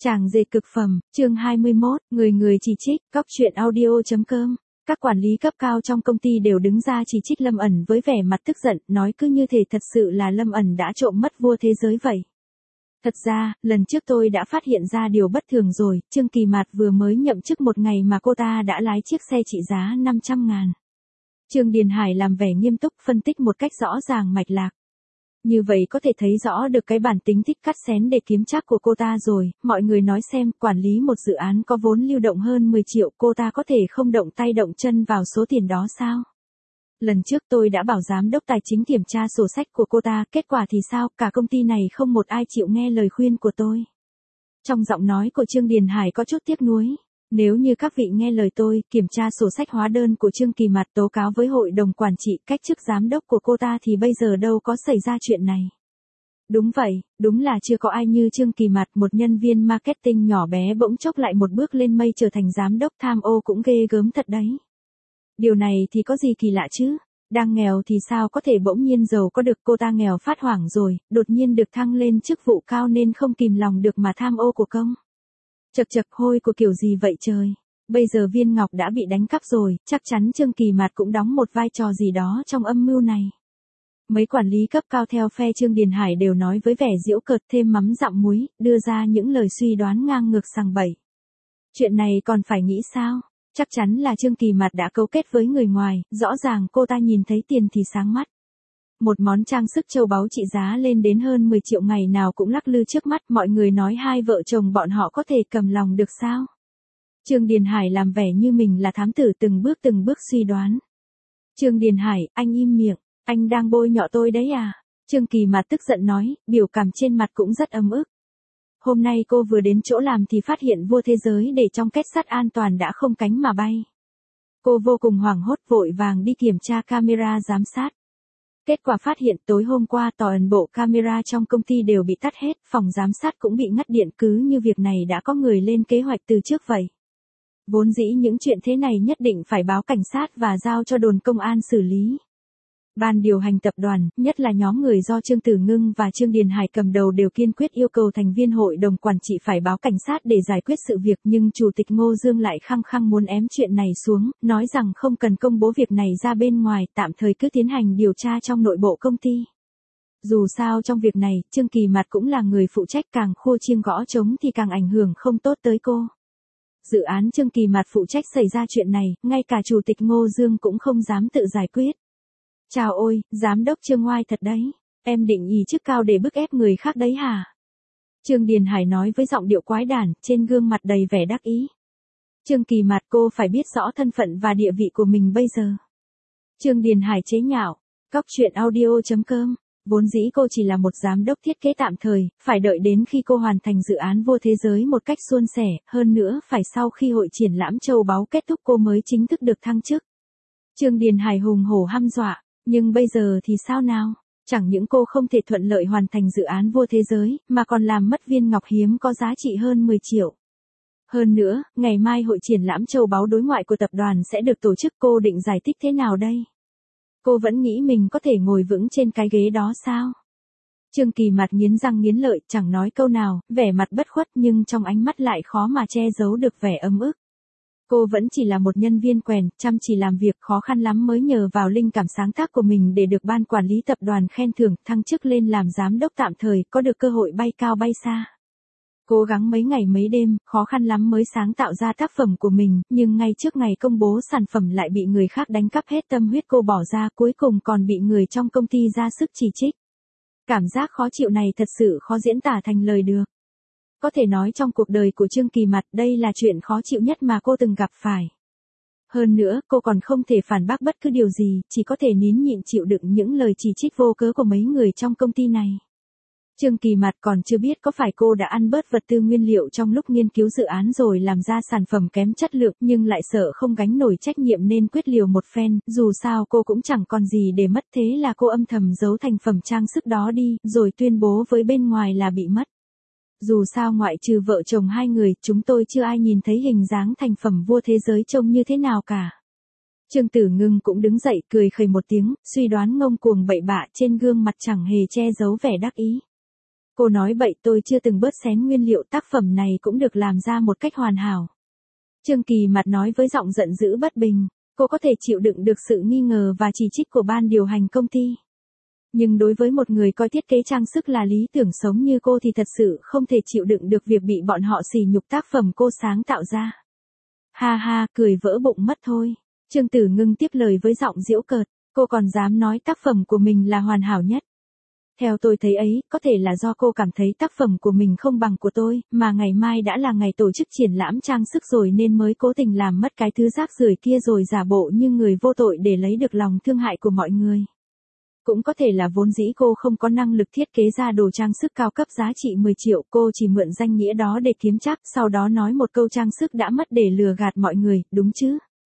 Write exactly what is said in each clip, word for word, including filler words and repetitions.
Chàng dệt cực phẩm, chương hai mươi mốt, người người chỉ trích, cóc truyện audio chấm com. Các quản lý cấp cao trong công ty đều đứng ra chỉ trích Lâm ẩn với vẻ mặt tức giận, nói cứ như thể thật sự là Lâm ẩn đã trộm mất vua thế giới vậy. Thật ra, lần trước tôi đã phát hiện ra điều bất thường rồi, Trương Kỳ Mạt vừa mới nhậm chức một ngày mà cô ta đã lái chiếc xe trị giá năm trăm ngàn. Trương Điền Hải làm vẻ nghiêm túc phân tích một cách rõ ràng mạch lạc. Như vậy có thể thấy rõ được cái bản tính thích cắt xén để kiếm trác của cô ta rồi, mọi người nói xem, quản lý một dự án có vốn lưu động hơn mười triệu, cô ta có thể không động tay động chân vào số tiền đó sao? Lần trước tôi đã bảo giám đốc tài chính kiểm tra sổ sách của cô ta, kết quả thì sao, cả công ty này không một ai chịu nghe lời khuyên của tôi. Trong giọng nói của Trương Điền Hải có chút tiếc nuối. Nếu như các vị nghe lời tôi, kiểm tra sổ sách hóa đơn của Trương Kỳ Mạt tố cáo với hội đồng quản trị cách chức giám đốc của cô ta thì bây giờ đâu có xảy ra chuyện này. Đúng vậy, đúng là chưa có ai như Trương Kỳ Mạt, một nhân viên marketing nhỏ bé bỗng chốc lại một bước lên mây trở thành giám đốc, tham ô cũng ghê gớm thật đấy. Điều này thì có gì kỳ lạ chứ? Đang nghèo thì sao có thể bỗng nhiên giàu có được, cô ta nghèo phát hoảng rồi, đột nhiên được thăng lên chức vụ cao nên không kìm lòng được mà tham ô của công. Chật chật, hôi của kiểu gì vậy trời. Bây giờ Viên Ngọc đã bị đánh cắp rồi, chắc chắn Trương Kỳ Mạt cũng đóng một vai trò gì đó trong âm mưu này. Mấy quản lý cấp cao theo phe Trương Điền Hải đều nói với vẻ giễu cợt, thêm mắm dặm muối, đưa ra những lời suy đoán ngang ngược sằng bậy. Chuyện này còn phải nghĩ sao? Chắc chắn là Trương Kỳ Mạt đã cấu kết với người ngoài, rõ ràng cô ta nhìn thấy tiền thì sáng mắt. Một món trang sức châu báu trị giá lên đến hơn mười triệu ngày nào cũng lắc lư trước mắt, mọi người nói hai vợ chồng bọn họ có thể cầm lòng được sao? Trương Điền Hải làm vẻ như mình là thám tử, từng bước từng bước suy đoán. Trương Điền Hải, anh im miệng, anh đang bôi nhọ tôi đấy à? Trương Kỳ Mạt tức giận nói, biểu cảm trên mặt cũng rất ấm ức. Hôm nay cô vừa đến chỗ làm thì phát hiện vua thế giới để trong kết sắt an toàn đã không cánh mà bay. Cô vô cùng hoảng hốt, vội vàng đi kiểm tra camera giám sát. Kết quả phát hiện tối hôm qua toàn bộ camera trong công ty đều bị tắt hết, phòng giám sát cũng bị ngắt điện, cứ như việc này đã có người lên kế hoạch từ trước vậy. Vốn dĩ những chuyện thế này nhất định phải báo cảnh sát và giao cho đồn công an xử lý. Ban điều hành tập đoàn, nhất là nhóm người do Trương Tử Ngưng và Trương Điền Hải cầm đầu đều kiên quyết yêu cầu thành viên hội đồng quản trị phải báo cảnh sát để giải quyết sự việc, nhưng Chủ tịch Ngô Dương lại khăng khăng muốn ém chuyện này xuống, nói rằng không cần công bố việc này ra bên ngoài, tạm thời cứ tiến hành điều tra trong nội bộ công ty. Dù sao trong việc này, Trương Kỳ Mạt cũng là người phụ trách, càng khua chiêng gõ trống thì càng ảnh hưởng không tốt tới cô. Dự án Trương Kỳ Mạt phụ trách xảy ra chuyện này, ngay cả Chủ tịch Ngô Dương cũng không dám tự giải quyết. Chào ôi, giám đốc Trương ngoai thật đấy, em định ý chức cao để bức ép người khác đấy hả? Trương Điền Hải nói với giọng điệu quái đản, trên gương mặt đầy vẻ đắc ý. Trương Kỳ Mạt, cô phải biết rõ thân phận và địa vị của mình bây giờ. Trương Điền Hải chế nhạo, cóc truyện audio chấm com, vốn dĩ cô chỉ là một giám đốc thiết kế tạm thời, phải đợi đến khi cô hoàn thành dự án vua thế giới một cách suôn sẻ, hơn nữa phải sau khi hội triển lãm châu báu kết thúc cô mới chính thức được thăng chức. Trương Điền Hải hùng hổ hăm dọa. Nhưng bây giờ thì sao nào? Chẳng những cô không thể thuận lợi hoàn thành dự án vua thế giới, mà còn làm mất viên ngọc hiếm có giá trị hơn mười triệu. Hơn nữa, ngày mai hội triển lãm châu báu đối ngoại của tập đoàn sẽ được tổ chức, cô định giải thích thế nào đây? Cô vẫn nghĩ mình có thể ngồi vững trên cái ghế đó sao? Trương Kỳ Mạt nghiến răng nghiến lợi, chẳng nói câu nào, vẻ mặt bất khuất nhưng trong ánh mắt lại khó mà che giấu được vẻ ấm ức. Cô vẫn chỉ là một nhân viên quèn, chăm chỉ làm việc, khó khăn lắm mới nhờ vào linh cảm sáng tác của mình để được ban quản lý tập đoàn khen thưởng, thăng chức lên làm giám đốc tạm thời, có được cơ hội bay cao bay xa. Cố gắng mấy ngày mấy đêm, khó khăn lắm mới sáng tạo ra tác phẩm của mình, nhưng ngay trước ngày công bố sản phẩm lại bị người khác đánh cắp hết tâm huyết cô bỏ ra, cuối cùng còn bị người trong công ty ra sức chỉ trích. Cảm giác khó chịu này thật sự khó diễn tả thành lời được. Có thể nói trong cuộc đời của Trương Kỳ Mạt, đây là chuyện khó chịu nhất mà cô từng gặp phải. Hơn nữa, cô còn không thể phản bác bất cứ điều gì, chỉ có thể nín nhịn chịu đựng những lời chỉ trích vô cớ của mấy người trong công ty này. Trương Kỳ Mạt còn chưa biết có phải cô đã ăn bớt vật tư nguyên liệu trong lúc nghiên cứu dự án rồi làm ra sản phẩm kém chất lượng, nhưng lại sợ không gánh nổi trách nhiệm nên quyết liều một phen, dù sao cô cũng chẳng còn gì để mất, thế là cô âm thầm giấu thành phẩm trang sức đó đi, rồi tuyên bố với bên ngoài là bị mất. Dù sao ngoại trừ vợ chồng hai người, chúng tôi chưa ai nhìn thấy hình dáng thành phẩm vua thế giới trông như thế nào cả. Trương Tử Ngưng cũng đứng dậy, cười khẩy một tiếng, suy đoán ngông cuồng bậy bạ, trên gương mặt chẳng hề che giấu vẻ đắc ý. Cô nói bậy, tôi chưa từng bớt xén nguyên liệu, tác phẩm này cũng được làm ra một cách hoàn hảo. Trương Kỳ Mạt nói với giọng giận dữ bất bình, cô có thể chịu đựng được sự nghi ngờ và chỉ trích của ban điều hành công ty. Nhưng đối với một người coi thiết kế trang sức là lý tưởng sống như cô thì thật sự không thể chịu đựng được việc bị bọn họ sỉ nhục tác phẩm cô sáng tạo ra. Ha ha, cười vỡ bụng mất thôi. Trương Tử Ngưng tiếp lời với giọng giễu cợt, cô còn dám nói tác phẩm của mình là hoàn hảo nhất. Theo tôi thấy ấy, có thể là do cô cảm thấy tác phẩm của mình không bằng của tôi, mà ngày mai đã là ngày tổ chức triển lãm trang sức rồi nên mới cố tình làm mất cái thứ rác rưởi kia rồi giả bộ như người vô tội để lấy được lòng thương hại của mọi người. Cũng có thể là vốn dĩ cô không có năng lực thiết kế ra đồ trang sức cao cấp giá trị mười triệu, cô chỉ mượn danh nghĩa đó để kiếm chắc, sau đó nói một câu trang sức đã mất để lừa gạt mọi người, đúng chứ?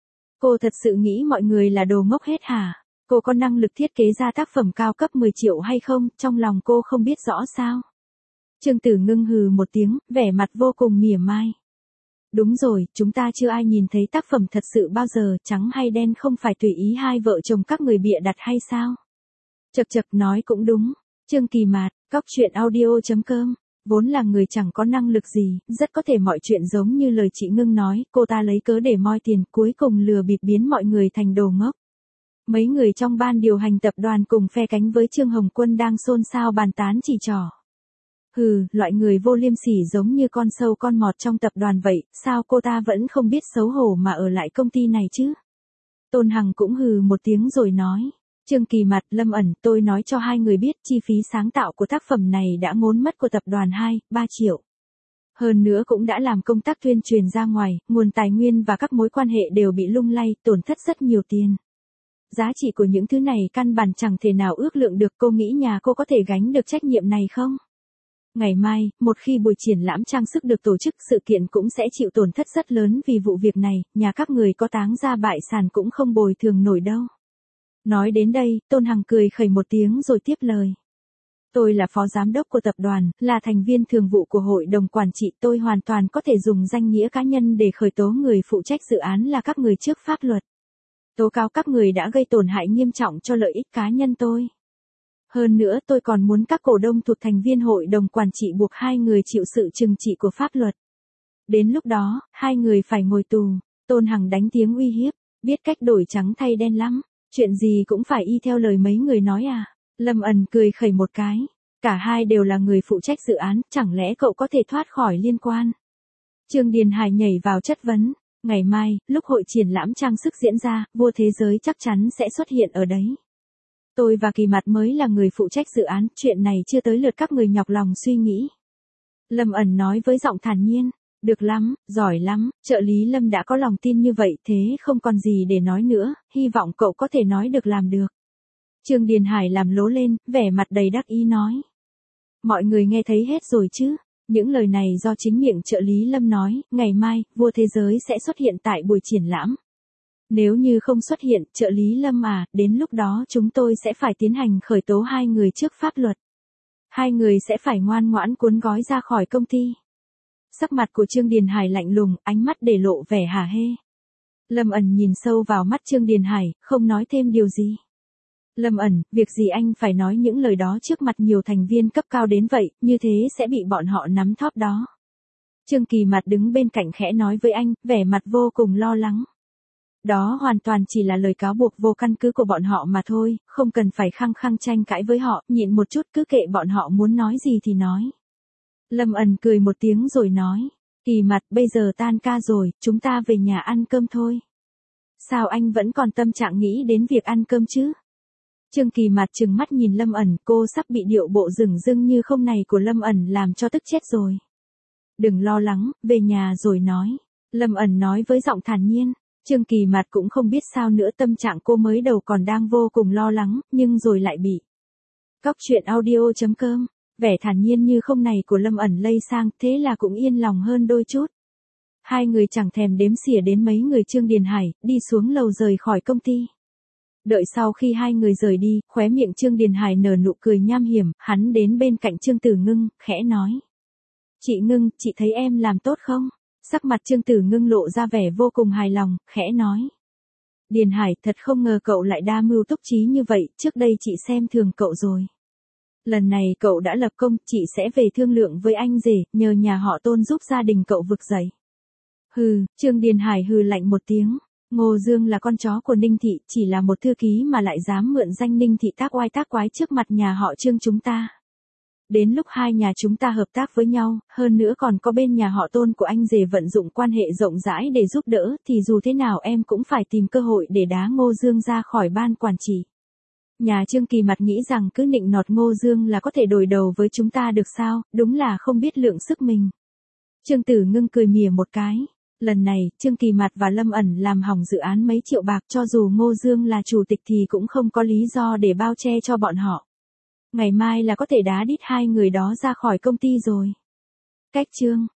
Cô thật sự nghĩ mọi người là đồ ngốc hết hả? Cô có năng lực thiết kế ra tác phẩm cao cấp mười triệu hay không, trong lòng cô không biết rõ sao? Trương Tử Ngưng hừ một tiếng, vẻ mặt vô cùng mỉa mai. Đúng rồi, chúng ta chưa ai nhìn thấy tác phẩm thật sự bao giờ, trắng hay đen không phải tùy ý hai vợ chồng các người bịa đặt hay sao? Chật chật, nói cũng đúng. Trương Kỳ Mạt, cóc truyện audio chấm com, vốn là người chẳng có năng lực gì, rất có thể mọi chuyện giống như lời chị Ngưng nói, cô ta lấy cớ để moi tiền, cuối cùng lừa bịp biến mọi người thành đồ ngốc. Mấy người trong ban điều hành tập đoàn cùng phe cánh với Trương Hồng Quân đang xôn xao bàn tán chỉ trỏ. Hừ, loại người vô liêm sỉ giống như con sâu con mọt trong tập đoàn vậy, sao cô ta vẫn không biết xấu hổ mà ở lại công ty này chứ? Tôn Hằng cũng hừ một tiếng rồi nói. Trương Kỳ Mạt, Lâm ẩn, tôi nói cho hai người biết chi phí sáng tạo của tác phẩm này đã ngốn mất của tập đoàn hai, ba triệu. Hơn nữa cũng đã làm công tác tuyên truyền ra ngoài, nguồn tài nguyên và các mối quan hệ đều bị lung lay, tổn thất rất nhiều tiền. Giá trị của những thứ này căn bản chẳng thể nào ước lượng được, cô nghĩ nhà cô có thể gánh được trách nhiệm này không? Ngày mai, một khi buổi triển lãm trang sức được tổ chức, sự kiện cũng sẽ chịu tổn thất rất lớn vì vụ việc này, nhà các người có táng ra bại sản cũng không bồi thường nổi đâu. Nói đến đây, Tôn Hằng cười khẩy một tiếng rồi tiếp lời. Tôi là phó giám đốc của tập đoàn, là thành viên thường vụ của hội đồng quản trị, tôi hoàn toàn có thể dùng danh nghĩa cá nhân để khởi tố người phụ trách dự án là các người trước pháp luật. Tố cáo các người đã gây tổn hại nghiêm trọng cho lợi ích cá nhân tôi. Hơn nữa tôi còn muốn các cổ đông thuộc thành viên hội đồng quản trị buộc hai người chịu sự trừng trị của pháp luật. Đến lúc đó, hai người phải ngồi tù. Tôn Hằng đánh tiếng uy hiếp, biết cách đổi trắng thay đen lắm. Chuyện gì cũng phải y theo lời mấy người nói à? Lâm ẩn cười khẩy một cái. Cả hai đều là người phụ trách dự án, chẳng lẽ cậu có thể thoát khỏi liên quan? Trương Điền Hải nhảy vào chất vấn. Ngày mai, lúc hội triển lãm trang sức diễn ra, vua thế giới chắc chắn sẽ xuất hiện ở đấy. Tôi và Kỳ Mạt mới là người phụ trách dự án, chuyện này chưa tới lượt các người nhọc lòng suy nghĩ. Lâm ẩn nói với giọng thản nhiên. Được lắm, giỏi lắm, trợ lý Lâm đã có lòng tin như vậy, thế không còn gì để nói nữa, hy vọng cậu có thể nói được làm được. Trương Điền Hải làm lố lên, vẻ mặt đầy đắc ý nói. Mọi người nghe thấy hết rồi chứ, những lời này do chính miệng trợ lý Lâm nói, ngày mai, vua thế giới sẽ xuất hiện tại buổi triển lãm. Nếu như không xuất hiện, trợ lý Lâm à, đến lúc đó chúng tôi sẽ phải tiến hành khởi tố hai người trước pháp luật. Hai người sẽ phải ngoan ngoãn cuốn gói ra khỏi công ty. Sắc mặt của Trương Điền Hải lạnh lùng, ánh mắt để lộ vẻ hả hê. Lâm ẩn nhìn sâu vào mắt Trương Điền Hải, không nói thêm điều gì. Lâm ẩn, việc gì anh phải nói những lời đó trước mặt nhiều thành viên cấp cao đến vậy, như thế sẽ bị bọn họ nắm thóp đó. Trương Kỳ Mạt đứng bên cạnh khẽ nói với anh, vẻ mặt vô cùng lo lắng. Đó hoàn toàn chỉ là lời cáo buộc vô căn cứ của bọn họ mà thôi, không cần phải khăng khăng tranh cãi với họ, nhịn một chút cứ kệ bọn họ muốn nói gì thì nói. Lâm ẩn cười một tiếng rồi nói, Kỳ Mạt, bây giờ tan ca rồi, chúng ta về nhà ăn cơm thôi. Sao anh vẫn còn tâm trạng nghĩ đến việc ăn cơm chứ? Trương Kỳ Mạt trừng mắt nhìn Lâm ẩn, cô sắp bị điệu bộ dửng dưng như không này của Lâm ẩn làm cho tức chết rồi. Đừng lo lắng, về nhà rồi nói. Lâm ẩn nói với giọng thản nhiên. Trương Kỳ Mạt cũng không biết sao nữa, tâm trạng cô mới đầu còn đang vô cùng lo lắng, nhưng rồi lại bị. Cóc truyện audio chấm com, vẻ thản nhiên như không này của Lâm ẩn lây sang, thế là cũng yên lòng hơn đôi chút. Hai người chẳng thèm đếm xỉa đến mấy người Trương Điền Hải, đi xuống lầu rời khỏi công ty. Đợi sau khi hai người rời đi, khóe miệng Trương Điền Hải nở nụ cười nham hiểm, hắn đến bên cạnh Trương Tử Ngưng, khẽ nói. Chị Ngưng, chị thấy em làm tốt không? Sắc mặt Trương Tử Ngưng lộ ra vẻ vô cùng hài lòng, khẽ nói. Điền Hải, thật không ngờ cậu lại đa mưu túc trí như vậy, trước đây chị xem thường cậu rồi. Lần này cậu đã lập công, chị sẽ về thương lượng với anh rể, nhờ nhà họ Tôn giúp gia đình cậu vực dậy. Hừ, Trương Điền Hải hừ lạnh một tiếng. Ngô Dương là con chó của Ninh Thị, chỉ là một thư ký mà lại dám mượn danh Ninh Thị tác oai tác quái trước mặt nhà họ Trương chúng ta. Đến lúc hai nhà chúng ta hợp tác với nhau, hơn nữa còn có bên nhà họ Tôn của anh rể vận dụng quan hệ rộng rãi để giúp đỡ, thì dù thế nào em cũng phải tìm cơ hội để đá Ngô Dương ra khỏi ban quản trị. Nhà Trương Kỳ Mặt nghĩ rằng cứ nịnh nọt Ngô Dương là có thể đổi đầu với chúng ta được sao, đúng là không biết lượng sức mình. Trương Tử Ngưng cười mỉa một cái. Lần này, Trương Kỳ Mặt và Lâm ẩn làm hỏng dự án mấy triệu bạc, cho dù Ngô Dương là chủ tịch thì cũng không có lý do để bao che cho bọn họ. Ngày mai là có thể đá đít hai người đó ra khỏi công ty rồi. Cách chương